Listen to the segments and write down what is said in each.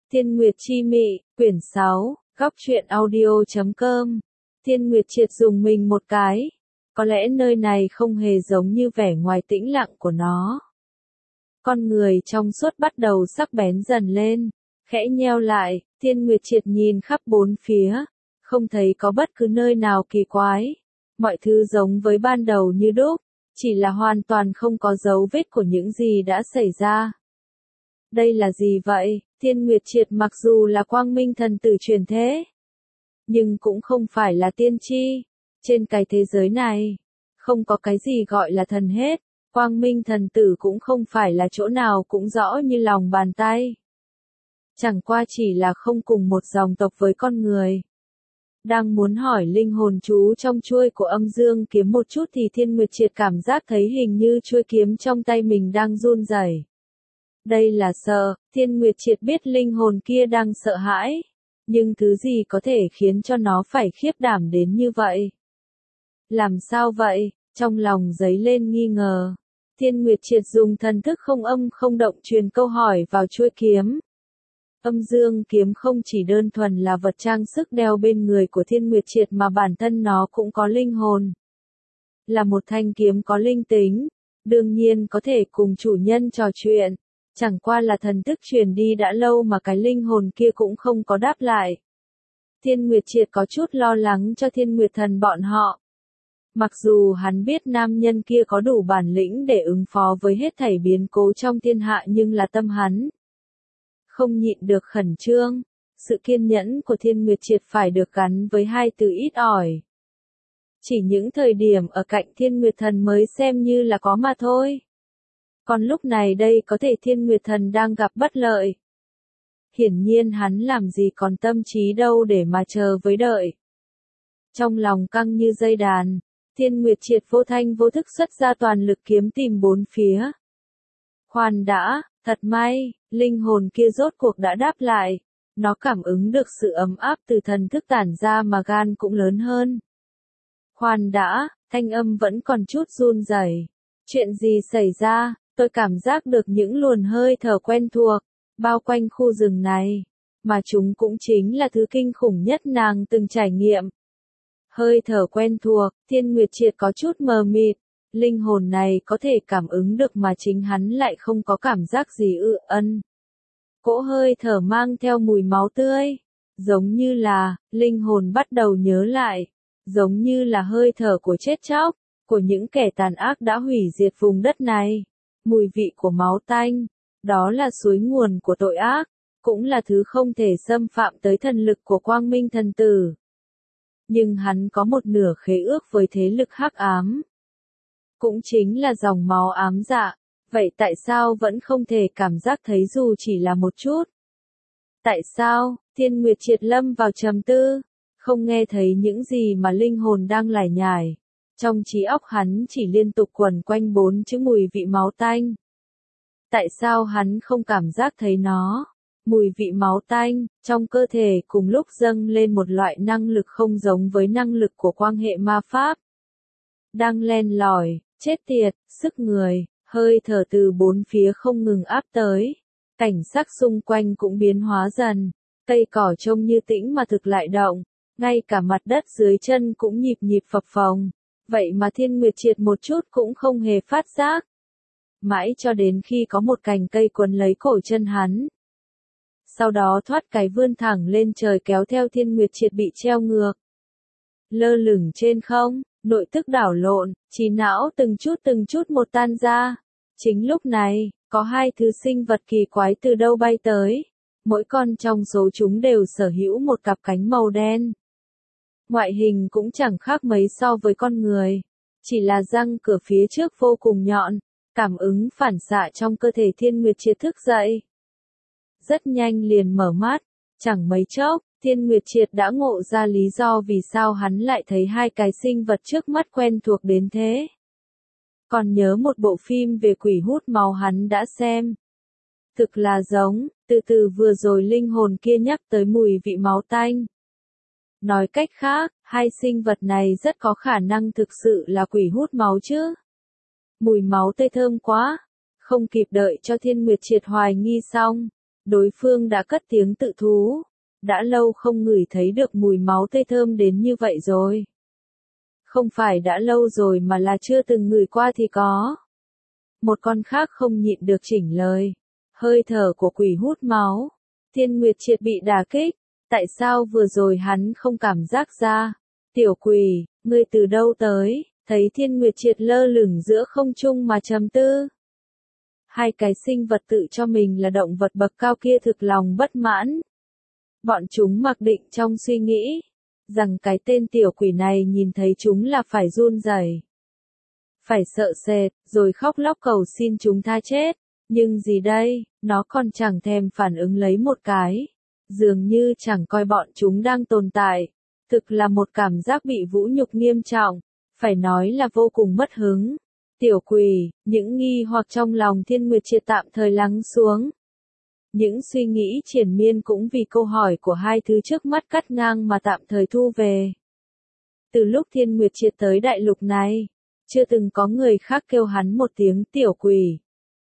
Thiên Nguyệt Chi Mị, quyển 6, góc truyện audio.com. Thiên Nguyệt triệt dùng mình một cái. Có lẽ nơi này không hề giống như vẻ ngoài tĩnh lặng của nó. Con người trong suốt bắt đầu sắc bén dần lên, khẽ nheo lại, Thiên Nguyệt triệt nhìn khắp bốn phía, không thấy có bất cứ nơi nào kỳ quái. Mọi thứ giống với ban đầu như đúc, chỉ là hoàn toàn không có dấu vết của những gì đã xảy ra. Đây là gì vậy? Thiên Nguyệt triệt mặc dù là quang minh thần tử truyền thế, nhưng cũng không phải là tiên tri. Trên cái thế giới này, không có cái gì gọi là thần hết. Quang minh thần tử cũng không phải là chỗ nào cũng rõ như lòng bàn tay. Chẳng qua chỉ là không cùng một dòng tộc với con người. Đang muốn hỏi linh hồn chú trong chuôi của âm dương kiếm một chút thì Thiên Nguyệt triệt cảm giác thấy hình như chuôi kiếm trong tay mình đang run rẩy. Đây là sợ, Thiên Nguyệt triệt biết linh hồn kia đang sợ hãi. Nhưng thứ gì có thể khiến cho nó phải khiếp đảm đến như vậy? Làm sao vậy? Trong lòng dấy lên nghi ngờ. Thiên Nguyệt triệt dùng thần thức không âm không động truyền câu hỏi vào chuôi kiếm. Âm dương kiếm không chỉ đơn thuần là vật trang sức đeo bên người của Thiên Nguyệt triệt mà bản thân nó cũng có linh hồn. Là một thanh kiếm có linh tính, đương nhiên có thể cùng chủ nhân trò chuyện. Chẳng qua là thần thức truyền đi đã lâu mà cái linh hồn kia cũng không có đáp lại. Thiên Nguyệt triệt có chút lo lắng cho Thiên Nguyệt thần bọn họ. Mặc dù hắn biết nam nhân kia có đủ bản lĩnh để ứng phó với hết thảy biến cố trong thiên hạ nhưng là tâm hắn không nhịn được khẩn trương. Sự kiên nhẫn của Thiên Nguyệt triệt phải được gắn với hai từ ít ỏi. Chỉ những thời điểm ở cạnh Thiên Nguyệt thần mới xem như là có mà thôi. Còn lúc này đây có thể Thiên Nguyệt thần đang gặp bất lợi. Hiển nhiên hắn làm gì còn tâm trí đâu để mà chờ với đợi. Trong lòng căng như dây đàn, Thiên Nguyệt triệt vô thanh vô thức xuất ra toàn lực kiếm tìm bốn phía. Khoan đã, thật may, linh hồn kia rốt cuộc đã đáp lại. Nó cảm ứng được sự ấm áp từ thần thức tản ra mà gan cũng lớn hơn. Khoan đã, thanh âm vẫn còn chút run rẩy. Chuyện gì xảy ra? Tôi cảm giác được những luồn hơi thở quen thuộc, bao quanh khu rừng này, mà chúng cũng chính là thứ kinh khủng nhất nàng từng trải nghiệm. Hơi thở quen thuộc, Thiên Nguyệt triệt có chút mờ mịt, linh hồn này có thể cảm ứng được mà chính hắn lại không có cảm giác gì ân. Cỗ hơi thở mang theo mùi máu tươi, giống như là, linh hồn bắt đầu nhớ lại, giống như là hơi thở của chết chóc, của những kẻ tàn ác đã hủy diệt vùng đất này. Mùi vị của máu tanh, đó là suối nguồn của tội ác, cũng là thứ không thể xâm phạm tới thần lực của quang minh thần tử. Nhưng hắn có một nửa khế ước với thế lực hắc ám. Cũng chính là dòng máu ám dạ, vậy tại sao vẫn không thể cảm giác thấy dù chỉ là một chút? Tại sao? Thiên Nguyệt triệt lâm vào trầm tư, không nghe thấy những gì mà linh hồn đang lải nhải. Trong trí óc hắn chỉ liên tục quẩn quanh bốn chữ mùi vị máu tanh. Tại sao hắn không cảm giác thấy nó? Mùi vị máu tanh, trong cơ thể cùng lúc dâng lên một loại năng lực không giống với năng lực của quan hệ ma pháp. Đang len lỏi, chết tiệt, sức người, hơi thở từ bốn phía không ngừng áp tới. Cảnh sắc xung quanh cũng biến hóa dần, cây cỏ trông như tĩnh mà thực lại động, ngay cả mặt đất dưới chân cũng nhịp nhịp phập phồng. Vậy mà Thiên Nguyệt triệt một chút cũng không hề phát giác. Mãi cho đến khi có một cành cây quấn lấy cổ chân hắn. Sau đó thoát cái vươn thẳng lên trời kéo theo Thiên Nguyệt triệt bị treo ngược. Lơ lửng trên không, nội tức đảo lộn, trí não từng chút một tan ra. Chính lúc này, có hai thứ sinh vật kỳ quái từ đâu bay tới. Mỗi con trong số chúng đều sở hữu một cặp cánh màu đen. Ngoại hình cũng chẳng khác mấy so với con người. Chỉ là răng cửa phía trước vô cùng nhọn, cảm ứng phản xạ trong cơ thể Thiên Nguyệt triệt thức dậy. Rất nhanh liền mở mắt, chẳng mấy chốc, Thiên Nguyệt triệt đã ngộ ra lý do vì sao hắn lại thấy hai cái sinh vật trước mắt quen thuộc đến thế. Còn nhớ một bộ phim về quỷ hút máu hắn đã xem. Thực là giống, từ vừa rồi linh hồn kia nhắc tới mùi vị máu tanh. Nói cách khác, hai sinh vật này rất có khả năng thực sự là quỷ hút máu chứ. Mùi máu tươi thơm quá. Không kịp đợi cho Thiên Nguyệt triệt hoài nghi xong, Đối phương đã cất tiếng tự thú. Đã lâu không ngửi thấy được mùi máu tươi thơm đến như vậy rồi. Không phải đã lâu rồi mà là chưa từng ngửi qua thì có. Một con khác không nhịn được chỉnh lời. Hơi thở của quỷ hút máu. Thiên Nguyệt Triệt bị đả kích. Tại sao vừa rồi hắn không cảm giác ra? Tiểu quỷ, ngươi từ đâu tới? Thấy Thiên Nguyệt Triệt lơ lửng giữa không trung mà trầm tư. Hai cái sinh vật tự cho mình là động vật bậc cao kia thực lòng bất mãn. Bọn chúng mặc định trong suy nghĩ, rằng cái tên tiểu quỷ này nhìn thấy chúng là phải run rẩy, phải sợ sệt, rồi khóc lóc cầu xin chúng tha chết. Nhưng gì đây, nó còn chẳng thèm phản ứng lấy một cái. Dường như chẳng coi bọn chúng đang tồn tại. Thực là một cảm giác bị vũ nhục nghiêm trọng, phải nói là vô cùng mất hứng. Tiểu quỷ, những nghi hoặc trong lòng Thiên Nguyệt Triệt tạm thời lắng xuống. Những suy nghĩ triền miên cũng vì câu hỏi của hai thứ trước mắt cắt ngang mà tạm thời thu về. Từ lúc Thiên Nguyệt Triệt tới đại lục này, chưa từng có người khác kêu hắn một tiếng tiểu quỷ.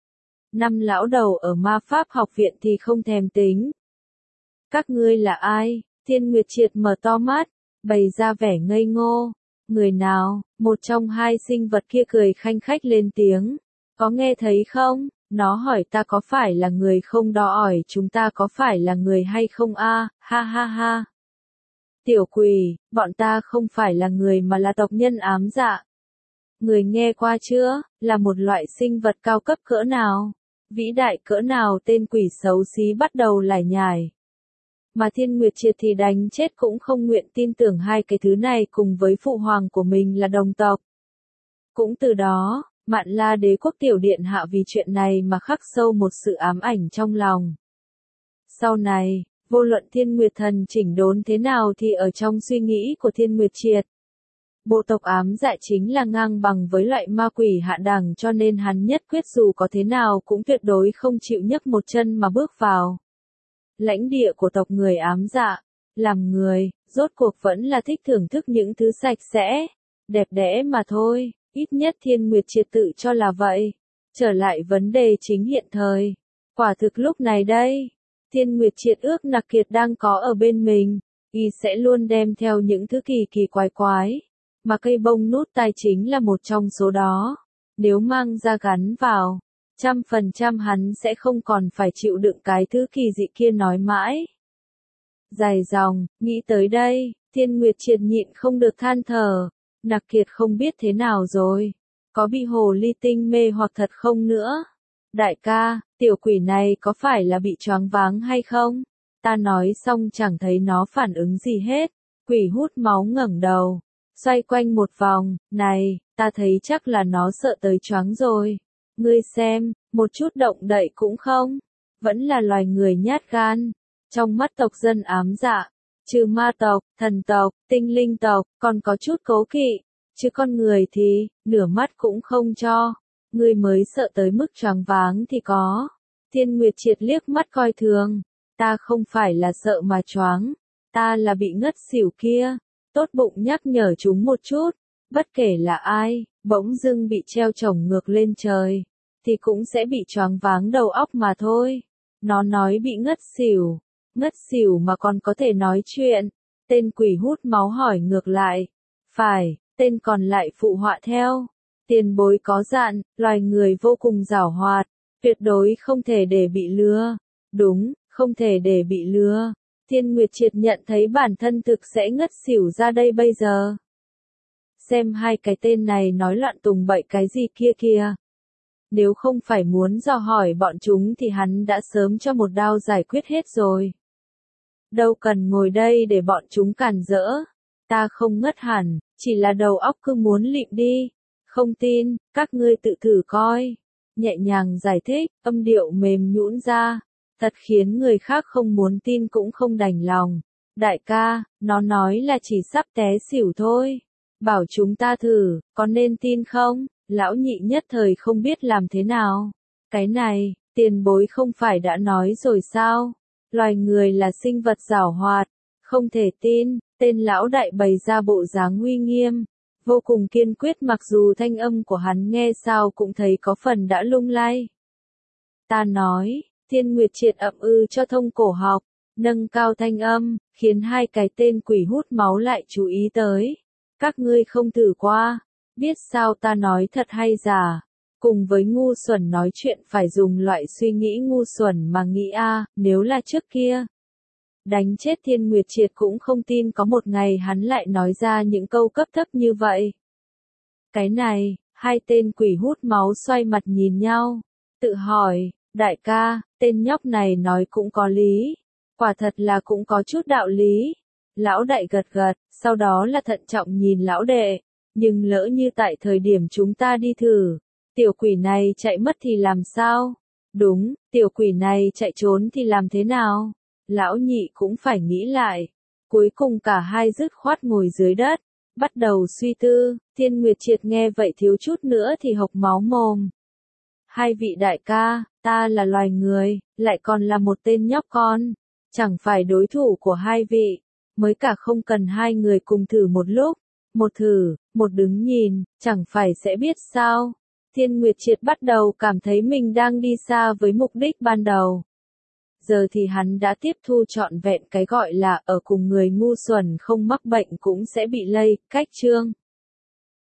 Năm lão đầu ở ma pháp học viện thì không thèm tính. Các ngươi là ai? Thiên Nguyệt Triệt mở to mắt, bày ra vẻ ngây ngô. Người nào? Một trong hai sinh vật kia cười khanh khách lên tiếng. Có nghe thấy không? Nó hỏi ta có phải là người không, đó hỏi chúng ta có phải là người hay không a? Ha ha ha. Tiểu quỷ, bọn ta không phải là người mà là tộc nhân ám dạ. Người nghe qua chưa? Là một loại sinh vật cao cấp cỡ nào? Vĩ đại cỡ nào? Tên quỷ xấu xí bắt đầu lải nhải. Mà Thiên Nguyệt Triệt thì đánh chết cũng không nguyện tin tưởng hai cái thứ này cùng với phụ hoàng của mình là đồng tộc. Cũng từ đó, Mạn La Đế quốc tiểu điện hạ vì chuyện này mà khắc sâu một sự ám ảnh trong lòng. Sau này, vô luận Thiên Nguyệt Thần chỉnh đốn thế nào thì ở trong suy nghĩ của Thiên Nguyệt Triệt, bộ tộc ám dạ chính là ngang bằng với loại ma quỷ hạ đẳng, cho nên hắn nhất quyết dù có thế nào cũng tuyệt đối không chịu nhấc một chân mà bước vào lãnh địa của tộc người ám dạ. Làm người, rốt cuộc vẫn là thích thưởng thức những thứ sạch sẽ, đẹp đẽ mà thôi, ít nhất Thiên Nguyệt Triệt tự cho là vậy. Trở lại vấn đề chính hiện thời. Quả thực lúc này đây, Thiên Nguyệt Triệt ước Nặc Kiệt đang có ở bên mình, y sẽ luôn đem theo những thứ kỳ kỳ quái quái, mà cây bông nút tai chính là một trong số đó. Nếu mang ra gắn vào, 100% hắn sẽ không còn phải chịu đựng cái thứ kỳ dị kia nói mãi. Dài dòng, nghĩ tới đây, Thiên Nguyệt Triệt nhịn không được than thở. Nặc Kiệt không biết thế nào rồi, có bị hồ ly tinh mê hoặc thật không nữa. Đại ca, tiểu quỷ này có phải là bị choáng váng hay không? Ta nói xong chẳng thấy nó phản ứng gì hết. Quỷ hút máu ngẩng đầu, xoay quanh một vòng. Này, ta thấy chắc là nó sợ tới choáng rồi. Ngươi xem, một chút động đậy cũng không. Vẫn là loài người nhát gan. Trong mắt tộc dân ám dạ, trừ ma tộc, thần tộc, tinh linh tộc, còn có chút cố kỵ. Chứ con người thì, nửa mắt cũng không cho. Ngươi mới sợ tới mức choáng váng thì có. Thiên Nguyệt Triệt liếc mắt coi thường. Ta không phải là sợ mà choáng. Ta là bị ngất xỉu kia. Tốt bụng nhắc nhở chúng một chút. Bất kể là ai, bỗng dưng bị treo chổng ngược lên trời, thì cũng sẽ bị choáng váng đầu óc mà thôi. Nó nói bị ngất xỉu mà còn có thể nói chuyện. Tên quỷ hút máu hỏi ngược lại. Phải, tên còn lại phụ họa theo. Tiền bối có dặn, loài người vô cùng giảo hoạt, tuyệt đối không thể để bị lừa. Đúng, không thể để bị lừa. Thiên Nguyệt Triệt nhận thấy bản thân thực sẽ ngất xỉu ra đây bây giờ. Xem hai cái tên này nói loạn tùng bậy cái gì kia kìa. Nếu không phải muốn dò hỏi bọn chúng thì hắn đã sớm cho một đao giải quyết hết rồi. Đâu cần ngồi đây để bọn chúng cản rỡ. Ta không ngất hẳn, chỉ là đầu óc cứ muốn lịm đi. Không tin, các ngươi tự thử coi. Nhẹ nhàng giải thích, âm điệu mềm nhũn ra. Thật khiến người khác không muốn tin cũng không đành lòng. Đại ca, nó nói là chỉ sắp té xỉu thôi. Bảo chúng ta thử, có nên tin không? Lão nhị nhất thời không biết làm thế nào. Cái này, tiền bối không phải đã nói rồi sao? Loài người là sinh vật giảo hoạt. Không thể tin, tên lão đại bày ra bộ dáng uy nghiêm. Vô cùng kiên quyết mặc dù thanh âm của hắn nghe sao cũng thấy có phần đã lung lay. Ta nói, Thiên Nguyệt Triệt ậm cho thông cổ họng, nâng cao thanh âm, khiến hai cái tên quỷ hút máu lại chú ý tới. Các ngươi không thử qua, biết sao ta nói thật hay giả. Cùng với ngu xuẩn nói chuyện phải dùng loại suy nghĩ ngu xuẩn mà nghĩ nếu là trước kia. Đánh chết Thiên Nguyệt Triệt cũng không tin có một ngày hắn lại nói ra những câu cấp thấp như vậy. Cái này, hai tên quỷ hút máu xoay mặt nhìn nhau, tự hỏi, đại ca, tên nhóc này nói cũng có lý, quả thật là cũng có chút đạo lý. Lão đại gật gật, sau đó là thận trọng nhìn lão đệ, nhưng lỡ như tại thời điểm chúng ta đi thử, tiểu quỷ này chạy mất thì làm sao? Đúng, tiểu quỷ này chạy trốn thì làm thế nào? Lão nhị cũng phải nghĩ lại. Cuối cùng cả hai dứt khoát ngồi dưới đất, bắt đầu suy tư. Thiên Nguyệt Triệt nghe vậy thiếu chút nữa thì hộc máu mồm. Hai vị đại ca, ta là loài người, lại còn là một tên nhóc con, chẳng phải đối thủ của hai vị, mới cả không cần hai người cùng thử một lúc, một thử, một đứng nhìn, chẳng phải sẽ biết sao. Thiên Nguyệt Triệt bắt đầu cảm thấy mình đang đi xa với mục đích ban đầu. Giờ thì hắn đã tiếp thu trọn vẹn cái gọi là ở cùng người ngu xuẩn không mắc bệnh cũng sẽ bị lây, cách chương.